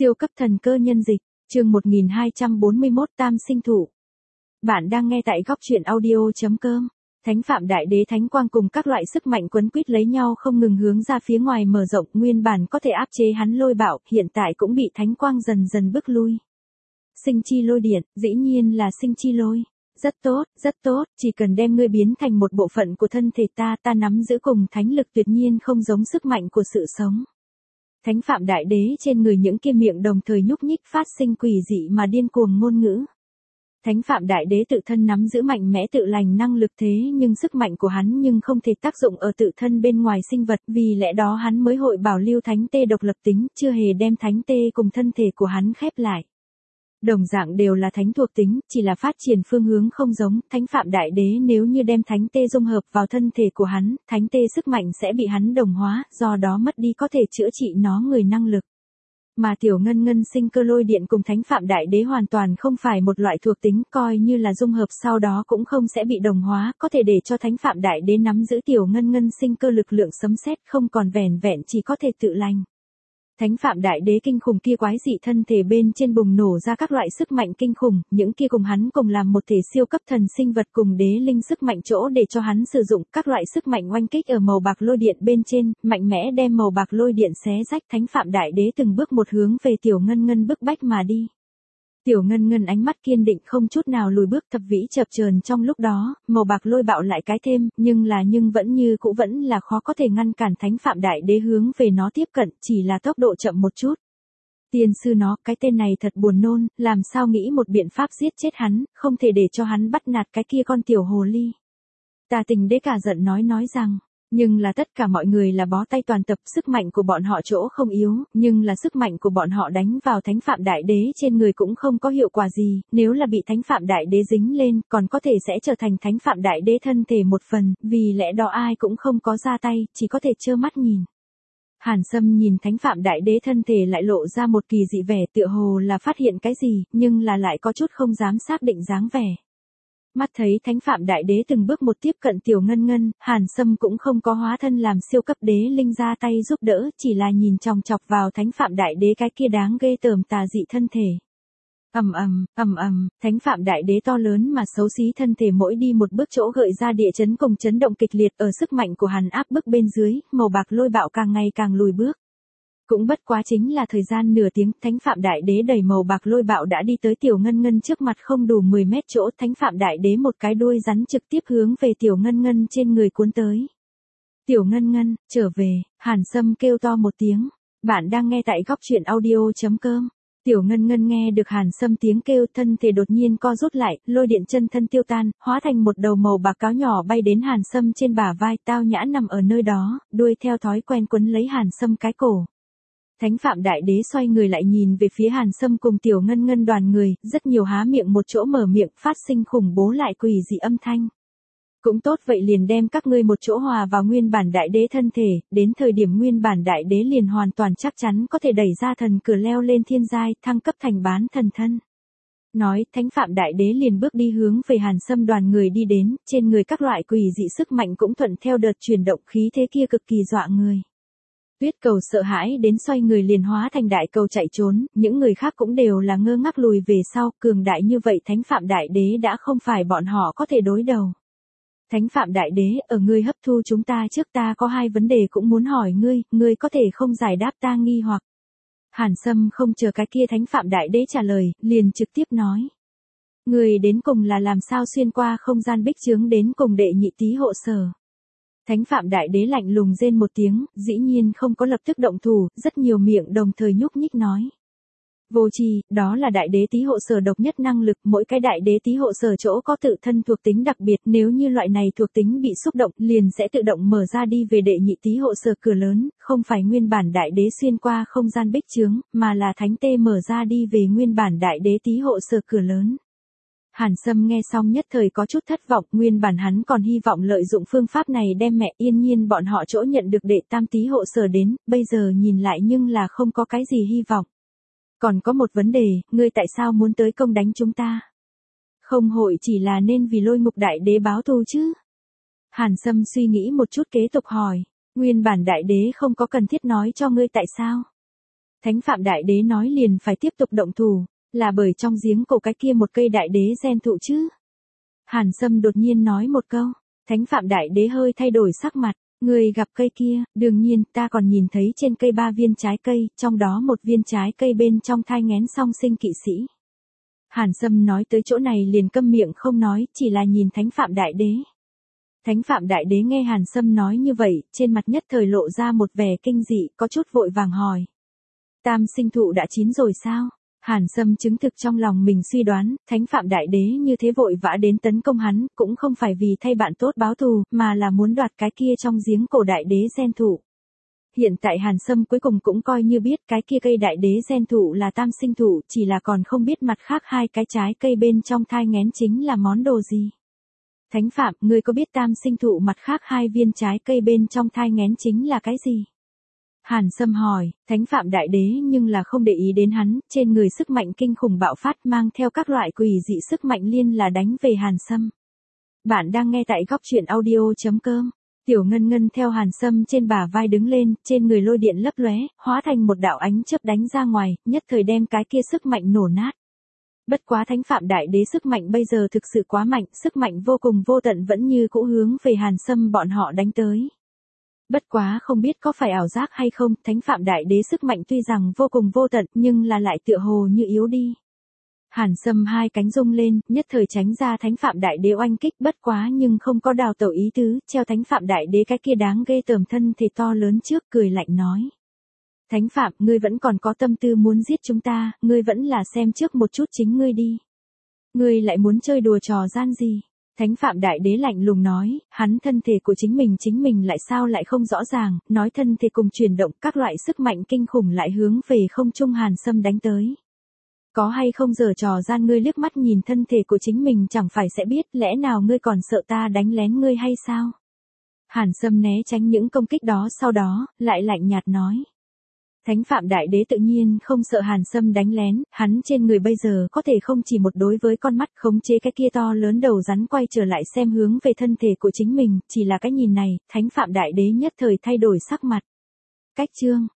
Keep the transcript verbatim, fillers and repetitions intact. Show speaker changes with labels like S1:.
S1: Siêu cấp thần cơ nhân dịch, chương một nghìn hai trăm bốn mươi mốt Tam sinh thụ. Bạn đang nghe tại góc truyện audio chấm com. Thánh Phạm Đại Đế thánh quang cùng các loại sức mạnh quấn quýt lấy nhau không ngừng hướng ra phía ngoài mở rộng, nguyên bản có thể áp chế hắn lôi bạo, hiện tại cũng bị thánh quang dần dần bước lui. Sinh chi lôi điện, dĩ nhiên là sinh chi lôi. Rất tốt, rất tốt, chỉ cần đem ngươi biến thành một bộ phận của thân thể ta, ta nắm giữ cùng thánh lực tuyệt nhiên không giống sức mạnh của sự sống. Thánh Phạm Đại Đế trên người những kia miệng đồng thời nhúc nhích phát sinh quỷ dị mà điên cuồng ngôn ngữ. Thánh Phạm Đại Đế tự thân nắm giữ mạnh mẽ tự lành năng lực thế nhưng sức mạnh của hắn nhưng không thể tác dụng ở tự thân bên ngoài sinh vật, vì lẽ đó hắn mới hội bảo lưu thánh tê độc lập tính, chưa hề đem thánh tê cùng thân thể của hắn khép lại. Đồng dạng đều là thánh thuộc tính, chỉ là phát triển phương hướng không giống, Thánh Phạm Đại Đế nếu như đem thánh tê dung hợp vào thân thể của hắn, thánh tê sức mạnh sẽ bị hắn đồng hóa, do đó mất đi có thể chữa trị nó người năng lực. Mà tiểu ngân ngân sinh cơ lôi điện cùng Thánh Phạm Đại Đế hoàn toàn không phải một loại thuộc tính, coi như là dung hợp sau đó cũng không sẽ bị đồng hóa, có thể để cho Thánh Phạm Đại Đế nắm giữ tiểu ngân ngân sinh cơ lực lượng sấm sét, không còn vẻn vẹn chỉ có thể tự lành. Thánh Phạm Đại Đế kinh khủng kia quái dị thân thể bên trên bùng nổ ra các loại sức mạnh kinh khủng, những kia cùng hắn cùng làm một thể siêu cấp thần sinh vật cùng đế linh sức mạnh chỗ để cho hắn sử dụng các loại sức mạnh oanh kích ở màu bạc lôi điện bên trên, mạnh mẽ đem màu bạc lôi điện xé rách. Thánh Phạm Đại Đế từng bước một hướng về tiểu ngân ngân bức bách mà đi. Tiểu ngân ngân ánh mắt kiên định không chút nào lùi bước, thập vĩ chập chờn trong lúc đó, màu bạc lôi bạo lại cái thêm, nhưng là nhưng vẫn như cũ vẫn là khó có thể ngăn cản Thánh Phạm Đại Đế hướng về nó tiếp cận, chỉ là tốc độ chậm một chút. Tiên sư nó, cái tên này thật buồn nôn, làm sao nghĩ một biện pháp giết chết hắn, không thể để cho hắn bắt nạt cái kia con tiểu hồ ly. Tà Tình Đế cả giận nói nói rằng, nhưng là tất cả mọi người là bó tay toàn tập, sức mạnh của bọn họ chỗ không yếu, nhưng là sức mạnh của bọn họ đánh vào Thánh Phạm Đại Đế trên người cũng không có hiệu quả gì, nếu là bị Thánh Phạm Đại Đế dính lên, còn có thể sẽ trở thành Thánh Phạm Đại Đế thân thể một phần, vì lẽ đó ai cũng không có ra tay, chỉ có thể trơ mắt nhìn. Hàn Sâm nhìn Thánh Phạm Đại Đế thân thể lại lộ ra một kỳ dị vẻ, tựa hồ là phát hiện cái gì, nhưng là lại có chút không dám xác định dáng vẻ. Mắt thấy Thánh Phạm Đại Đế từng bước một tiếp cận tiểu ngân ngân, Hàn Sâm cũng không có hóa thân làm siêu cấp đế linh ra tay giúp đỡ, chỉ là nhìn chòng chọc vào Thánh Phạm Đại Đế cái kia đáng ghê tởm tà dị thân thể. Ầm ầm, ầm ầm, Thánh Phạm Đại Đế to lớn mà xấu xí thân thể mỗi đi một bước chỗ gợi ra địa chấn cùng chấn động kịch liệt, ở sức mạnh của hắn áp bức bên dưới, màu bạc lôi bạo càng ngày càng lùi bước. Cũng bất quá chính là thời gian nửa tiếng, Thánh Phạm Đại Đế đẩy màu bạc lôi bạo đã đi tới tiểu ngân ngân trước mặt không đủ mười mét chỗ, Thánh Phạm Đại Đế một cái đuôi rắn trực tiếp hướng về tiểu ngân ngân trên người cuốn tới. Tiểu ngân ngân, trở về, Hàn Sâm kêu to một tiếng. Bạn đang nghe tại góc truyện audio chấm com. Tiểu ngân ngân nghe được Hàn Sâm tiếng kêu, thân thể đột nhiên co rút lại, lôi điện chân thân tiêu tan, hóa thành một đầu màu bạc cáo nhỏ bay đến Hàn Sâm trên bả vai, tao nhã nằm ở nơi đó, đuôi theo thói quen quấn lấy Hàn Sâm cái cổ. Thánh Phạm Đại Đế xoay người lại nhìn về phía Hàn Sâm cùng tiểu ngân ngân đoàn người, rất nhiều há miệng một chỗ mở miệng phát sinh khủng bố lại quỷ dị âm thanh. Cũng tốt vậy liền đem các ngươi một chỗ hòa vào nguyên bản Đại Đế thân thể, đến thời điểm nguyên bản Đại Đế liền hoàn toàn chắc chắn có thể đẩy ra thần cửa leo lên thiên giai, thăng cấp thành bán thần thân. Nói, Thánh Phạm Đại Đế liền bước đi hướng về Hàn Sâm đoàn người đi đến, trên người các loại quỷ dị sức mạnh cũng thuận theo đợt chuyển động khí thế kia cực kỳ dọa người. Tuyết Cầu sợ hãi đến xoay người liền hóa thành đại cầu chạy trốn, những người khác cũng đều là ngơ ngác lùi về sau, cường đại như vậy Thánh Phạm Đại Đế đã không phải bọn họ có thể đối đầu. Thánh Phạm Đại Đế, ở ngươi hấp thu chúng ta trước, ta có hai vấn đề cũng muốn hỏi ngươi, ngươi có thể không giải đáp ta nghi hoặc. Hàn Sâm không chờ cái kia Thánh Phạm Đại Đế trả lời, liền trực tiếp nói. Ngươi đến cùng là làm sao xuyên qua không gian bích chướng đến cùng đệ nhị tý hộ sở. Thánh Phạm Đại Đế lạnh lùng rên một tiếng, dĩ nhiên không có lập tức động thủ, rất nhiều miệng đồng thời nhúc nhích nói. Vô tri, đó là Đại Đế tý hộ sở độc nhất năng lực, mỗi cái Đại Đế tý hộ sở chỗ có tự thân thuộc tính đặc biệt, nếu như loại này thuộc tính bị xúc động, liền sẽ tự động mở ra đi về đệ nhị tý hộ sở cửa lớn, không phải nguyên bản Đại Đế xuyên qua không gian bích chướng, mà là thánh tê mở ra đi về nguyên bản Đại Đế tý hộ sở cửa lớn. Hàn Sâm nghe xong nhất thời có chút thất vọng, nguyên bản hắn còn hy vọng lợi dụng phương pháp này đem mẹ Yên Nhiên bọn họ chỗ nhận được đệ tam tý hộ sở đến, bây giờ nhìn lại nhưng là không có cái gì hy vọng. Còn có một vấn đề, ngươi tại sao muốn tới công đánh chúng ta? Không hội chỉ là nên vì Lôi Ngục Đại Đế báo thù chứ? Hàn Sâm suy nghĩ một chút kế tục hỏi, nguyên bản Đại Đế không có cần thiết nói cho ngươi tại sao? Thánh Phạm Đại Đế nói liền phải tiếp tục động thủ, là bởi trong giếng cổ cái kia một cây đại đế gen thụ chứ. Hàn Sâm đột nhiên nói một câu, Thánh Phạm Đại Đế hơi thay đổi sắc mặt, người gặp cây kia, đương nhiên ta còn nhìn thấy trên cây ba viên trái cây, trong đó một viên trái cây bên trong thai nghén song sinh kỵ sĩ. Hàn Sâm nói tới chỗ này liền câm miệng không nói, chỉ là nhìn Thánh Phạm Đại Đế. Thánh Phạm Đại Đế nghe Hàn Sâm nói như vậy, trên mặt nhất thời lộ ra một vẻ kinh dị, có chút vội vàng hỏi. Tam sinh thụ đã chín rồi sao? Hàn Sâm chứng thực trong lòng mình suy đoán, Thánh Phạm Đại Đế như thế vội vã đến tấn công hắn, cũng không phải vì thay bạn tốt báo thù, mà là muốn đoạt cái kia trong giếng cổ đại đế gen thụ. Hiện tại Hàn Sâm cuối cùng cũng coi như biết cái kia cây đại đế gen thụ là tam sinh thụ, chỉ là còn không biết mặt khác hai cái trái cây bên trong thai nghén chính là món đồ gì. Thánh Phạm, ngươi có biết tam sinh thụ mặt khác hai viên trái cây bên trong thai nghén chính là cái gì? Hàn Sâm hỏi, Thánh Phạm Đại Đế nhưng là không để ý đến hắn, trên người sức mạnh kinh khủng bạo phát mang theo các loại quỷ dị sức mạnh liên là đánh về Hàn Sâm. Bạn đang nghe tại góc truyện audio chấm com. Tiểu Ngân Ngân theo Hàn Sâm trên bả vai đứng lên, trên người lôi điện lấp lóe, hóa thành một đạo ánh chớp đánh ra ngoài, nhất thời đem cái kia sức mạnh nổ nát. Bất quá Thánh Phạm Đại Đế sức mạnh bây giờ thực sự quá mạnh, sức mạnh vô cùng vô tận vẫn như cũ hướng về Hàn Sâm bọn họ đánh tới. Bất quá không biết có phải ảo giác hay không, Thánh Phạm Đại Đế sức mạnh tuy rằng vô cùng vô tận nhưng là lại tựa hồ như yếu đi. Hàn Sâm hai cánh rung lên, nhất thời tránh ra Thánh Phạm Đại Đế oanh kích, bất quá nhưng không có đào tẩu ý tứ, treo Thánh Phạm Đại Đế cái kia đáng ghê tởm thân thể to lớn trước, cười lạnh nói. Thánh Phạm, ngươi vẫn còn có tâm tư muốn giết chúng ta, ngươi vẫn là xem trước một chút chính ngươi đi. Ngươi lại muốn chơi đùa trò gian gì? Thánh Phạm Đại Đế lạnh lùng nói, hắn thân thể của chính mình chính mình lại sao lại không rõ ràng, nói thân thể cùng chuyển động các loại sức mạnh kinh khủng lại hướng về không trung Hàn Sâm đánh tới. Có hay không giở trò gian, ngươi liếc mắt nhìn thân thể của chính mình chẳng phải sẽ biết, lẽ nào ngươi còn sợ ta đánh lén ngươi hay sao? Hàn Sâm né tránh những công kích đó, sau đó, lại lạnh nhạt nói. Thánh Phạm Đại Đế tự nhiên không sợ Hàn Sâm đánh lén, hắn trên người bây giờ có thể không chỉ một đối với con mắt khống chế cái kia to lớn đầu rắn quay trở lại xem hướng về thân thể của chính mình, chỉ là cái nhìn này, Thánh Phạm Đại Đế nhất thời thay đổi sắc mặt. Cách chương